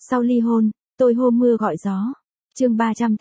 Sau ly hôn, tôi hô mưa gọi gió. Chương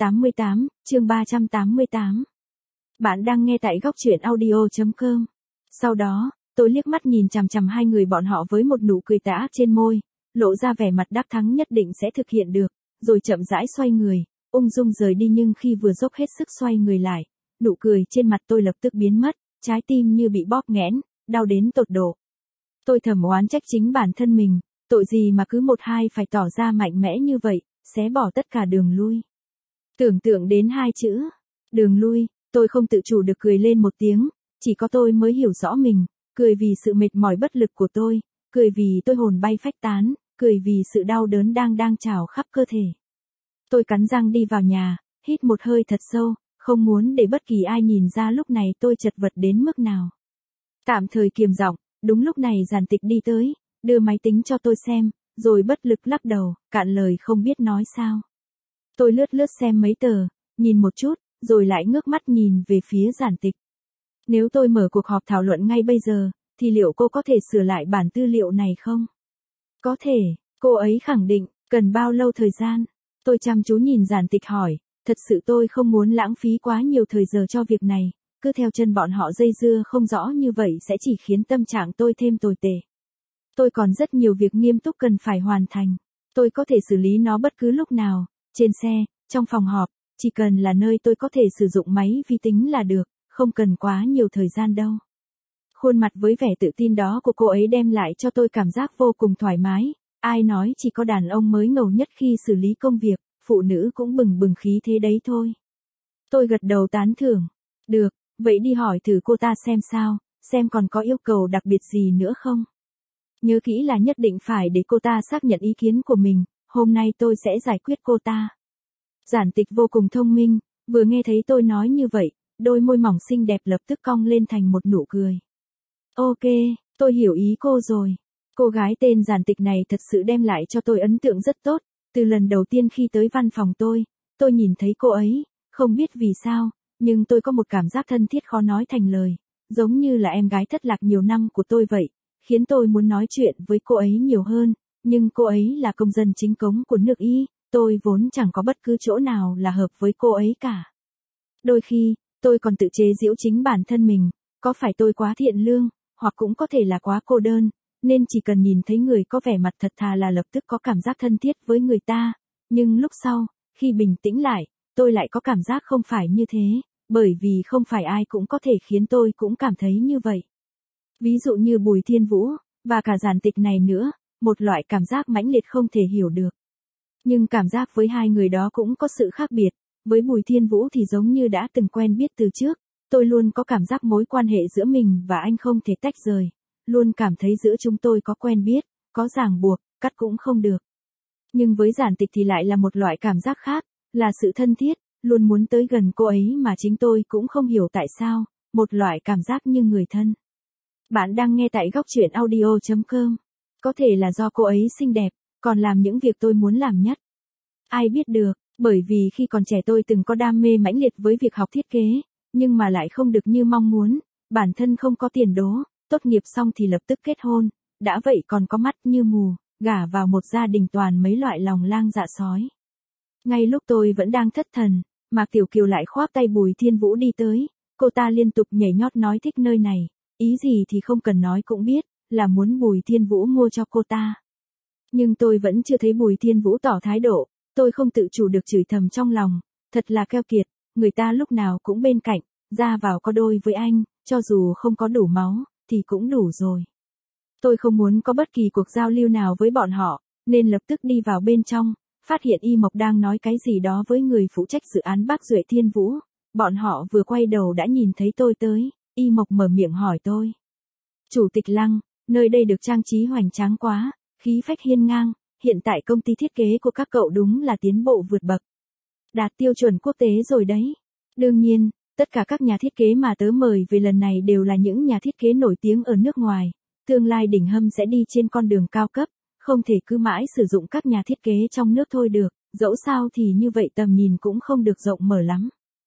388. Bạn đang nghe tại góc truyện audio.com. Sau đó, tôi liếc mắt nhìn chằm chằm hai người bọn họ với một nụ cười tà ác trên môi, lộ ra vẻ mặt đắc thắng nhất định sẽ thực hiện được, rồi chậm rãi xoay người, ung dung rời đi. Nhưng khi vừa dốc hết sức xoay người lại, nụ cười trên mặt tôi lập tức biến mất, trái tim như bị bóp nghẽn, đau đến tột độ. Tôi thầm oán trách chính bản thân mình, tội gì mà cứ một hai phải tỏ ra mạnh mẽ như vậy, xé bỏ tất cả đường lui. Tưởng tượng đến hai chữ, đường lui, tôi không tự chủ được cười lên một tiếng, chỉ có tôi mới hiểu rõ mình, cười vì sự mệt mỏi bất lực của tôi, cười vì tôi hồn bay phách tán, cười vì sự đau đớn đang trào khắp cơ thể. Tôi cắn răng đi vào nhà, hít một hơi thật sâu, không muốn để bất kỳ ai nhìn ra lúc này tôi chật vật đến mức nào. Tạm thời kiềm giọng, đúng lúc này Giản Tịch đi tới, đưa máy tính cho tôi xem, rồi bất lực lắc đầu, cạn lời không biết nói sao. Tôi lướt xem mấy tờ, nhìn một chút, rồi lại ngước mắt nhìn về phía Giản Tịch. Nếu tôi mở cuộc họp thảo luận ngay bây giờ, thì liệu cô có thể sửa lại bản tư liệu này không? Có thể, cô ấy khẳng định, cần bao lâu thời gian? Tôi chăm chú nhìn Giản Tịch hỏi, thật sự tôi không muốn lãng phí quá nhiều thời giờ cho việc này, cứ theo chân bọn họ dây dưa không rõ như vậy sẽ chỉ khiến tâm trạng tôi thêm tồi tệ. Tôi còn rất nhiều việc nghiêm túc cần phải hoàn thành, tôi có thể xử lý nó bất cứ lúc nào, trên xe, trong phòng họp, chỉ cần là nơi tôi có thể sử dụng máy vi tính là được, không cần quá nhiều thời gian đâu. Khuôn mặt với vẻ tự tin đó của cô ấy đem lại cho tôi cảm giác vô cùng thoải mái, ai nói chỉ có đàn ông mới ngầu nhất khi xử lý công việc, phụ nữ cũng bừng bừng khí thế đấy thôi. Tôi gật đầu tán thưởng, được, vậy đi hỏi thử cô ta xem sao, xem còn có yêu cầu đặc biệt gì nữa không. Nhớ kỹ là nhất định phải để cô ta xác nhận ý kiến của mình, hôm nay tôi sẽ giải quyết cô ta. Giản Tịch vô cùng thông minh, vừa nghe thấy tôi nói như vậy, đôi môi mỏng xinh đẹp lập tức cong lên thành một nụ cười. Ok, tôi hiểu ý cô rồi. Cô gái tên Giản Tịch này thật sự đem lại cho tôi ấn tượng rất tốt, từ lần đầu tiên khi tới văn phòng tôi nhìn thấy cô ấy, không biết vì sao, nhưng tôi có một cảm giác thân thiết khó nói thành lời, giống như là em gái thất lạc nhiều năm của tôi vậy, khiến tôi muốn nói chuyện với cô ấy nhiều hơn, nhưng cô ấy là công dân chính cống của nước Y, tôi vốn chẳng có bất cứ chỗ nào là hợp với cô ấy cả. Đôi khi, tôi còn tự chế giễu chính bản thân mình, có phải tôi quá thiện lương, hoặc cũng có thể là quá cô đơn, nên chỉ cần nhìn thấy người có vẻ mặt thật thà là lập tức có cảm giác thân thiết với người ta, nhưng lúc sau, khi bình tĩnh lại, tôi lại có cảm giác không phải như thế, bởi vì không phải ai cũng có thể khiến tôi cũng cảm thấy như vậy. Ví dụ như Bùi Thiên Vũ, và cả Giản Tịch này nữa, một loại cảm giác mãnh liệt không thể hiểu được. Nhưng cảm giác với hai người đó cũng có sự khác biệt, với Bùi Thiên Vũ thì giống như đã từng quen biết từ trước, tôi luôn có cảm giác mối quan hệ giữa mình và anh không thể tách rời, luôn cảm thấy giữa chúng tôi có quen biết, có ràng buộc, cắt cũng không được. Nhưng với Giản Tịch thì lại là một loại cảm giác khác, là sự thân thiết, luôn muốn tới gần cô ấy mà chính tôi cũng không hiểu tại sao, một loại cảm giác như người thân. Bạn đang nghe tại góc truyện audio.com. Có thể là do cô ấy xinh đẹp, còn làm những việc tôi muốn làm nhất. Ai biết được, bởi vì khi còn trẻ tôi từng có đam mê mãnh liệt với việc học thiết kế, nhưng mà lại không được như mong muốn, bản thân không có tiền đỗ, tốt nghiệp xong thì lập tức kết hôn, đã vậy còn có mắt như mù, gả vào một gia đình toàn mấy loại lòng lang dạ sói. Ngay lúc tôi vẫn đang thất thần, Mạc Tiểu Kiều lại khoác tay Bùi Thiên Vũ đi tới, cô ta liên tục nhảy nhót nói thích nơi này, ý gì thì không cần nói cũng biết, là muốn Bùi Thiên Vũ mua cho cô ta. Nhưng tôi vẫn chưa thấy Bùi Thiên Vũ tỏ thái độ, tôi không tự chủ được chửi thầm trong lòng, thật là keo kiệt, người ta lúc nào cũng bên cạnh, ra vào có đôi với anh, cho dù không có đủ máu, thì cũng đủ rồi. Tôi không muốn có bất kỳ cuộc giao lưu nào với bọn họ, nên lập tức đi vào bên trong, phát hiện Y Mộc đang nói cái gì đó với người phụ trách dự án bác Duệ Thiên Vũ. Bọn họ vừa quay đầu đã nhìn thấy tôi tới, Y Mộc mở miệng hỏi tôi. Chủ tịch Lăng, nơi đây được trang trí hoành tráng quá, khí phách hiên ngang, hiện tại công ty thiết kế của các cậu đúng là tiến bộ vượt bậc. Đạt tiêu chuẩn quốc tế rồi đấy. Đương nhiên, tất cả các nhà thiết kế mà tớ mời về lần này đều là những nhà thiết kế nổi tiếng ở nước ngoài. Tương lai Đỉnh Hâm sẽ đi trên con đường cao cấp, không thể cứ mãi sử dụng các nhà thiết kế trong nước thôi được, dẫu sao thì như vậy tầm nhìn cũng không được rộng mở lắm.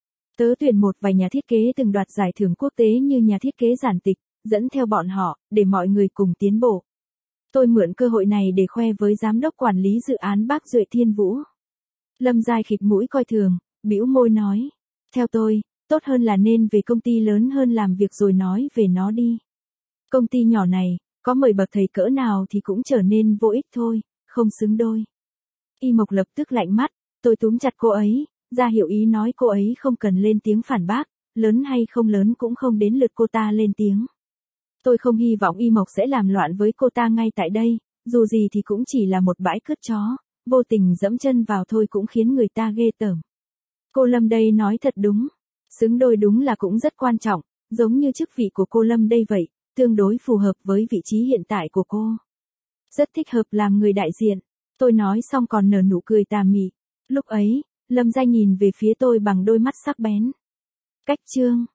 Tớ tuyển một vài nhà thiết kế từng đoạt giải thưởng quốc tế như nhà thiết kế Giản Tịch, dẫn theo bọn họ, để mọi người cùng tiến bộ. Tôi mượn cơ hội này để khoe với giám đốc quản lý dự án bác Duệ Thiên Vũ. Lâm Giai khịt mũi coi thường, bĩu môi nói. Theo tôi, tốt hơn là nên về công ty lớn hơn làm việc rồi nói về nó đi. Công ty nhỏ này, có mời bậc thầy cỡ nào thì cũng trở nên vô ích thôi, không xứng đôi. Y Mộc lập tức lạnh mắt, tôi túm chặt cô ấy, ra hiệu ý nói cô ấy không cần lên tiếng phản bác, lớn hay không lớn cũng không đến lượt cô ta lên tiếng. Tôi không hy vọng Y Mộc sẽ làm loạn với cô ta ngay tại đây, dù gì thì cũng chỉ là một bãi cướp chó, vô tình dẫm chân vào thôi cũng khiến người ta ghê tởm. Cô Lâm đây nói thật đúng, xứng đôi đúng là cũng rất quan trọng, giống như chức vị của cô Lâm đây vậy, tương đối phù hợp với vị trí hiện tại của cô. Rất thích hợp làm người đại diện, tôi nói xong còn nở nụ cười tà mị. Lúc ấy, Lâm Giai nhìn về phía tôi bằng đôi mắt sắc bén. Cách chương